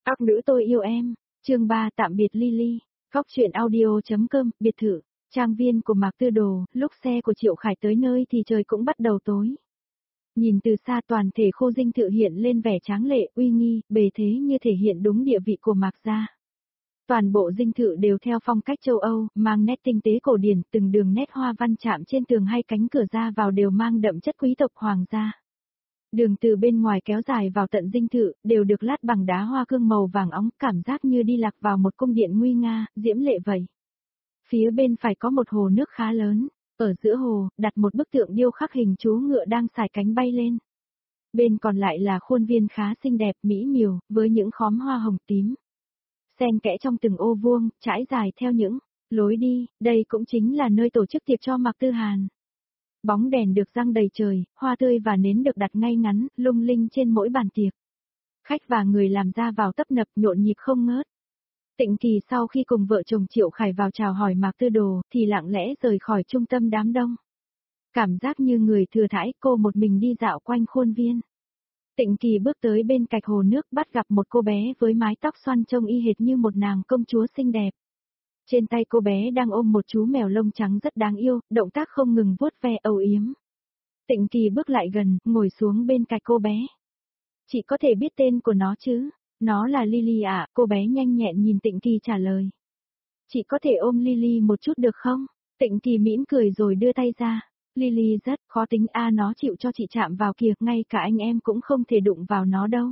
Các nữ tôi yêu em. Chương 3 tạm biệt Lily. Góc truyện audio.com, biệt thự, trang viên của Mạc Tư Đồ, lúc xe của Triệu Khải tới nơi thì trời cũng bắt đầu tối. Nhìn từ xa toàn thể khu dinh thự hiện lên vẻ tráng lệ, uy nghi, bề thế như thể hiện đúng địa vị của Mạc gia. Toàn bộ dinh thự đều theo phong cách châu Âu, mang nét tinh tế cổ điển, từng đường nét hoa văn chạm trên tường hay cánh cửa ra vào đều mang đậm chất quý tộc hoàng gia. Đường từ bên ngoài kéo dài vào tận dinh thự, đều được lát bằng đá hoa cương màu vàng óng, cảm giác như đi lạc vào một cung điện nguy nga, diễm lệ vậy. Phía bên phải có một hồ nước khá lớn, ở giữa hồ, đặt một bức tượng điêu khắc hình chú ngựa đang sải cánh bay lên. Bên còn lại là khuôn viên khá xinh đẹp, mỹ miều, với những khóm hoa hồng tím. Xen kẽ trong từng ô vuông, trải dài theo những lối đi, đây cũng chính là nơi tổ chức tiệc cho Mạc Tư Hàn. Bóng đèn được răng đầy trời, hoa tươi và nến được đặt ngay ngắn, lung linh trên mỗi bàn tiệc. Khách và người làm ra vào tấp nập nhộn nhịp không ngớt. Tịnh Kỳ sau khi cùng vợ chồng Triệu Khải vào chào hỏi Mạc Tư Đồ, thì lặng lẽ rời khỏi trung tâm đám đông. Cảm giác như người thừa thãi, cô một mình đi dạo quanh khuôn viên. Tịnh Kỳ bước tới bên cạnh hồ nước, bắt gặp một cô bé với mái tóc xoăn trông y hệt như một nàng công chúa xinh đẹp. Trên tay cô bé đang ôm một chú mèo lông trắng rất đáng yêu, động tác không ngừng vuốt ve âu yếm. Tịnh Kỳ bước lại gần, ngồi xuống bên cạnh cô bé. Chị có thể biết tên của nó chứ? Nó là Lily ạ, cô bé nhanh nhẹn nhìn Tịnh Kỳ trả lời. Chị có thể ôm Lily một chút được không? Tịnh Kỳ mỉm cười rồi đưa tay ra. Lily rất khó tính nó chịu cho chị chạm vào kìa, ngay cả anh em cũng không thể đụng vào nó đâu.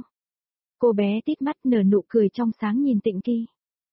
Cô bé tít mắt nở nụ cười trong sáng nhìn Tịnh Kỳ.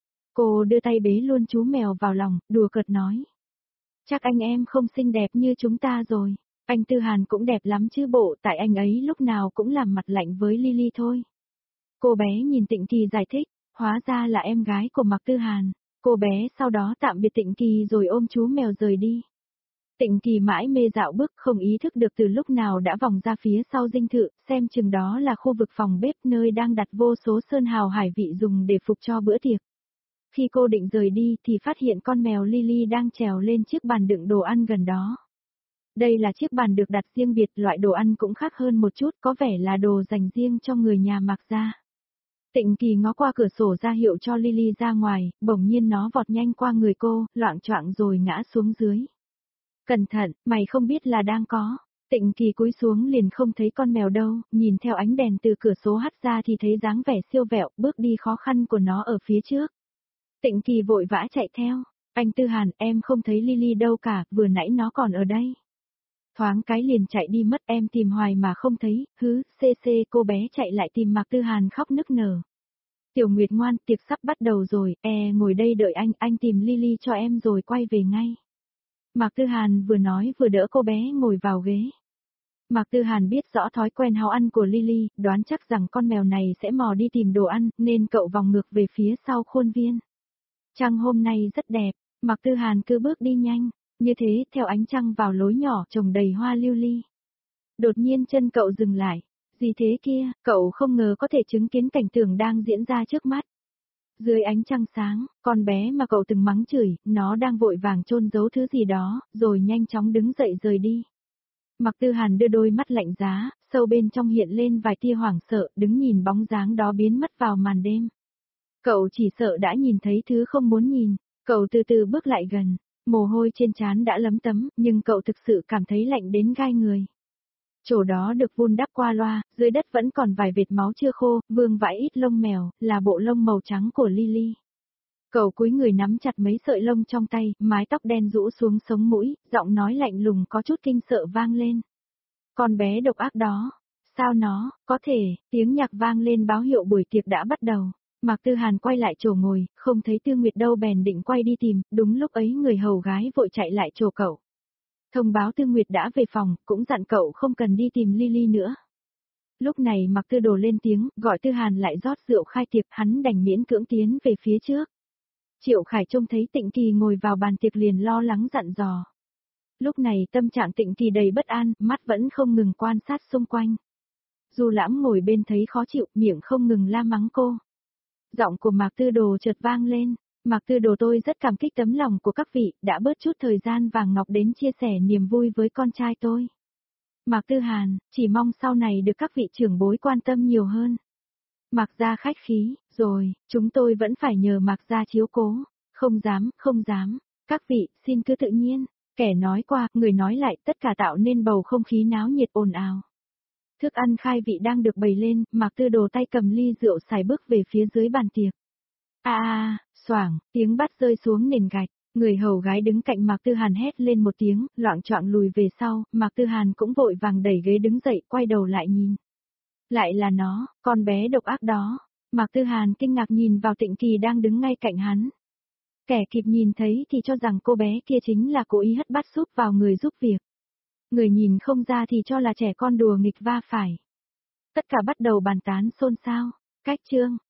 Cô đưa tay bế luôn chú mèo vào lòng, đùa cợt nói. Chắc anh em không xinh đẹp như chúng ta rồi. Anh Tư Hàn cũng đẹp lắm chứ bộ, tại anh ấy lúc nào cũng làm mặt lạnh với Lily thôi. Cô bé nhìn Tịnh Kỳ giải thích, hóa ra là em gái của Mạc Tư Hàn. Cô bé sau đó tạm biệt Tịnh Kỳ rồi ôm chú mèo rời đi. Tịnh Kỳ mãi mê dạo bước, không ý thức được từ lúc nào đã vòng ra phía sau dinh thự, xem chừng đó là khu vực phòng bếp nơi đang đặt vô số sơn hào hải vị dùng để phục cho bữa tiệc. Khi cô định rời đi thì phát hiện con mèo Lily đang trèo lên chiếc bàn đựng đồ ăn gần đó. Đây là chiếc bàn được đặt riêng biệt, loại đồ ăn cũng khác hơn một chút, có vẻ là đồ dành riêng cho người nhà Mạc gia. Tịnh Kỳ ngó qua cửa sổ ra hiệu cho Lily ra ngoài, bỗng nhiên nó vọt nhanh qua người cô, loạng choạng rồi ngã xuống dưới. Cẩn thận, mày không biết là đang có. Tịnh Kỳ cúi xuống liền không thấy con mèo đâu, nhìn theo ánh đèn từ cửa sổ hắt ra thì thấy dáng vẻ siêu vẹo, bước đi khó khăn của nó ở phía trước. Tịnh Kỳ vội vã chạy theo. Anh Tư Hàn, em không thấy Lily đâu cả, vừa nãy nó còn ở đây. Thoáng cái liền chạy đi mất, em tìm hoài mà không thấy, cô bé chạy lại tìm Mạc Tư Hàn khóc nức nở. Tiểu Nguyệt ngoan, tiệc sắp bắt đầu rồi, ngồi đây đợi anh tìm Lily cho em rồi quay về ngay. Mạc Tư Hàn vừa nói vừa đỡ cô bé ngồi vào ghế. Mạc Tư Hàn biết rõ thói quen háo ăn của Lily, đoán chắc rằng con mèo này sẽ mò đi tìm đồ ăn, nên cậu vòng ngược về phía sau khuôn viên. Trăng hôm nay rất đẹp, Mạc Tư Hàn cứ bước đi nhanh, như thế theo ánh trăng vào lối nhỏ trồng đầy hoa lưu ly. Đột nhiên chân cậu dừng lại, gì thế kia, cậu không ngờ có thể chứng kiến cảnh tượng đang diễn ra trước mắt. Dưới ánh trăng sáng, con bé mà cậu từng mắng chửi, nó đang vội vàng chôn giấu thứ gì đó, rồi nhanh chóng đứng dậy rời đi. Mạc Tư Hàn đưa đôi mắt lạnh giá, sâu bên trong hiện lên vài tia hoảng sợ, đứng nhìn bóng dáng đó biến mất vào màn đêm. Cậu chỉ sợ đã nhìn thấy thứ không muốn nhìn, cậu từ từ bước lại gần, mồ hôi trên trán đã lấm tấm, nhưng cậu thực sự cảm thấy lạnh đến gai người. Chỗ đó được vun đắp qua loa, dưới đất vẫn còn vài vệt máu chưa khô, vương vãi ít lông mèo, là bộ lông màu trắng của Lily. Cậu cúi người nắm chặt mấy sợi lông trong tay, mái tóc đen rũ xuống sống mũi, giọng nói lạnh lùng có chút kinh sợ vang lên. Con bé độc ác đó, sao nó, có thể, tiếng nhạc vang lên báo hiệu buổi tiệc đã bắt đầu. Mạc Tư Hàn quay lại chỗ ngồi, không thấy Tư Nguyệt đâu bèn định quay đi tìm, đúng lúc ấy người hầu gái vội chạy lại chỗ cậu. Thông báo Tư Nguyệt đã về phòng, cũng dặn cậu không cần đi tìm Lily nữa. Lúc này Mạc Tư Đồ lên tiếng, gọi Tư Hàn lại rót rượu khai tiệc, hắn đành miễn cưỡng tiến về phía trước. Triệu Khải trông thấy Tịnh Kỳ ngồi vào bàn tiệc liền lo lắng dặn dò. Lúc này tâm trạng Tịnh Kỳ đầy bất an, mắt vẫn không ngừng quan sát xung quanh. Du Lãm ngồi bên thấy khó chịu, miệng không ngừng la mắng cô. Giọng của Mạc Tư Đồ chợt vang lên. Mạc Tư Đồ, tôi rất cảm kích tấm lòng của các vị, đã bớt chút thời gian vàng ngọc đến chia sẻ niềm vui với con trai tôi. Mạc Tư Hàn, chỉ mong sau này được các vị trưởng bối quan tâm nhiều hơn. Mạc gia khách khí, Rồi, chúng tôi vẫn phải nhờ Mạc gia chiếu cố. Không dám, không dám. Các vị, xin cứ tự nhiên. Kẻ nói qua, người nói lại, tất cả tạo nên bầu không khí náo nhiệt ồn ào. Thức ăn khai vị đang được bày lên, Mạc Tư Đồ tay cầm ly rượu xài bước về phía dưới bàn tiệc. Xoảng, tiếng bát rơi xuống nền gạch. Người hầu gái đứng cạnh Mạc Tư Hàn hét lên một tiếng, loạng choạng lùi về sau, Mạc Tư Hàn cũng vội vàng đẩy ghế đứng dậy, quay đầu lại nhìn. Lại là nó, con bé độc ác đó. Mạc Tư Hàn kinh ngạc nhìn vào Tịnh Kỳ đang đứng ngay cạnh hắn. Kẻ kịp nhìn thấy thì cho rằng cô bé kia chính là cố ý hất bát súp vào người giúp việc. Người nhìn không ra thì cho là trẻ con đùa nghịch va phải. Tất cả bắt đầu bàn tán xôn xao. Cách chương.